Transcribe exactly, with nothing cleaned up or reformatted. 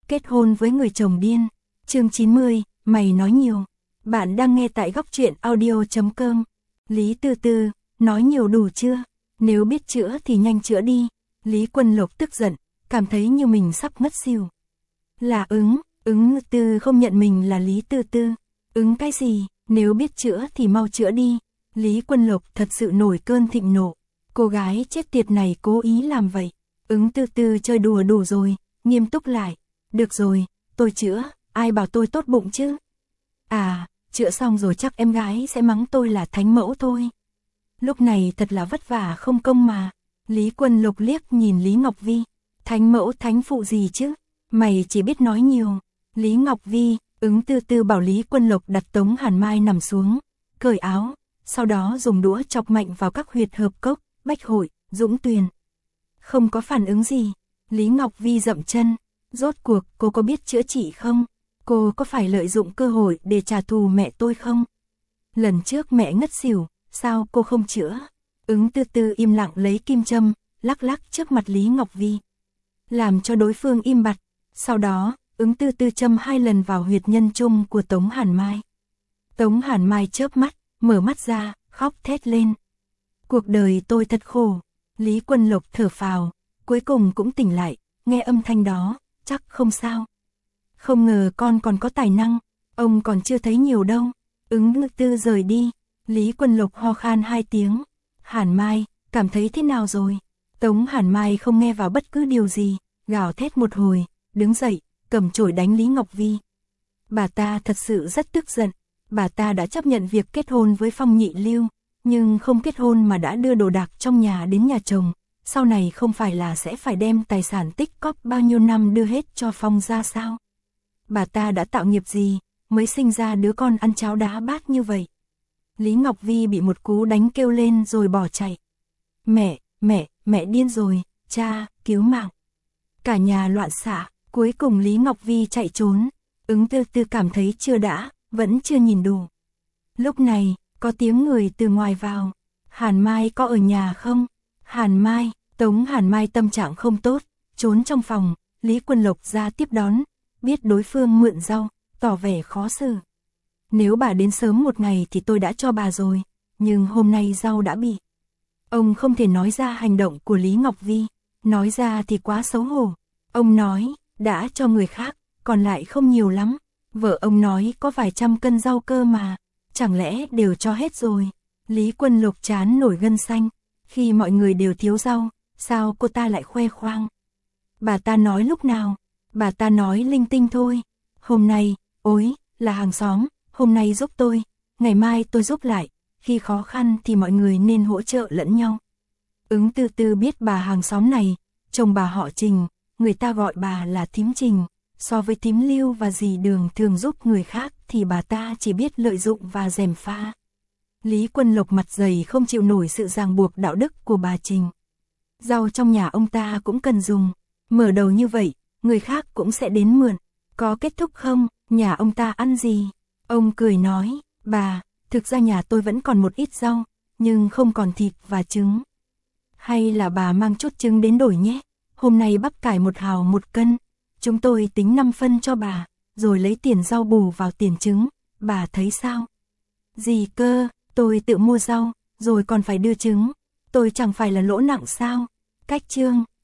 Kết hôn với người chồng điên. Chương chín mươi, mày nói nhiều. Bạn đang nghe tại góc truyện audio chấm com. Lý Tư Tư, nói nhiều đủ chưa? Nếu biết chữa thì nhanh chữa đi. Lý Quân Lộc tức giận, cảm thấy như mình sắp ngất xỉu. Là ứng, ứng tư không nhận mình là Lý Tư Tư. Ứng cái gì, nếu biết chữa thì mau chữa đi. Lý Quân Lộc thật sự nổi cơn thịnh nộ. Cô gái chết tiệt này cố ý làm vậy. Ứng Tư Tư chơi đùa đủ rồi, nghiêm túc lại. Được rồi, tôi chữa, ai bảo tôi tốt bụng chứ? À, chữa xong rồi chắc em gái sẽ mắng tôi là thánh mẫu thôi. Lúc này thật là vất vả không công mà. Lý Quân Lộc liếc nhìn Lý Ngọc Vi. Thánh mẫu thánh phụ gì chứ? Mày chỉ biết nói nhiều. Lý Ngọc Vi, Ứng Tư Tư bảo Lý Quân Lộc đặt Tống Hàn Mai nằm xuống, cởi áo, sau đó dùng đũa chọc mạnh vào các huyệt hợp cốc, bách hội, dũng tuyền. Không có phản ứng gì. Lý Ngọc Vi dậm chân. Rốt cuộc cô có biết chữa trị không? Cô có phải lợi dụng cơ hội để trả thù mẹ tôi không? Lần trước mẹ ngất xỉu, sao cô không chữa? Ứng Tư Tư im lặng lấy kim châm, lắc lắc trước mặt Lý Ngọc Vi. Làm cho đối phương im bặt. Sau đó, Ứng Tư Tư châm hai lần vào huyệt nhân trung của Tống Hàn Mai. Tống Hàn Mai chớp mắt, mở mắt ra, khóc thét lên. Cuộc đời tôi thật khổ. Lý Quân Lộc thở phào, cuối cùng cũng tỉnh lại, nghe âm thanh đó, chắc không sao. Không ngờ con còn có tài năng, ông còn chưa thấy nhiều đâu. Ứng Tư Tư rời đi, Lý Quân Lộc ho khan hai tiếng. Hàn Mai, cảm thấy thế nào rồi? Tống Hàn Mai không nghe vào bất cứ điều gì, gào thét một hồi, đứng dậy, cầm chổi đánh Lý Ngọc Vi. Bà ta thật sự rất tức giận, bà ta đã chấp nhận việc kết hôn với Phong Nhị Lưu, nhưng không kết hôn mà đã đưa đồ đạc trong nhà đến nhà chồng, sau này không phải là sẽ phải đem tài sản tích cóp bao nhiêu năm đưa hết cho Phong ra sao? Bà ta đã tạo nghiệp gì, mới sinh ra đứa con ăn cháo đá bát như vậy? Lý Ngọc Vi bị một cú đánh kêu lên rồi bỏ chạy. Mẹ, mẹ, mẹ điên rồi, cha, cứu mạng. Cả nhà loạn xạ, cuối cùng Lý Ngọc Vi chạy trốn. Ứng Tư Tư cảm thấy chưa đã, vẫn chưa nhìn đủ. Lúc này, có tiếng người từ ngoài vào. Hàn Mai có ở nhà không? Hàn Mai, Tống Hàn Mai tâm trạng không tốt, trốn trong phòng. Lý Quân Lộc ra tiếp đón, biết đối phương mượn rau, tỏ vẻ khó xử. Nếu bà đến sớm một ngày thì tôi đã cho bà rồi, nhưng hôm nay rau đã bị. Ông không thể nói ra hành động của Lý Ngọc Vi, nói ra thì quá xấu hổ. Ông nói, đã cho người khác, còn lại không nhiều lắm. Vợ ông nói có vài trăm cân rau cơ mà, chẳng lẽ đều cho hết rồi. Lý Quân Lộc chán nổi gân xanh, khi mọi người đều thiếu rau, sao cô ta lại khoe khoang? Bà ta nói lúc nào? Bà ta nói linh tinh thôi. Hôm nay, ối, là hàng xóm, hôm nay giúp tôi, ngày mai tôi giúp lại, khi khó khăn thì mọi người nên hỗ trợ lẫn nhau. Ứng Tư Tư biết bà hàng xóm này, chồng bà họ Trình, người ta gọi bà là thím Trình, so với thím Lưu và dì Đường thường giúp người khác thì bà ta chỉ biết lợi dụng và gièm pha. Lý Quân Lộc mặt dày không chịu nổi sự ràng buộc đạo đức của bà Trình. Rau trong nhà ông ta cũng cần dùng, mở đầu như vậy, người khác cũng sẽ đến mượn. Có kết thúc không, nhà ông ta ăn gì? Ông cười nói, bà, thực ra nhà tôi vẫn còn một ít rau, nhưng không còn thịt và trứng. Hay là bà mang chút trứng đến đổi nhé, hôm nay bắp cải một hào một cân, chúng tôi tính năm phân cho bà, rồi lấy tiền rau bù vào tiền trứng, bà thấy sao? Gì cơ, tôi tự mua rau, rồi còn phải đưa trứng, tôi chẳng phải là lỗ nặng sao? Cách chương.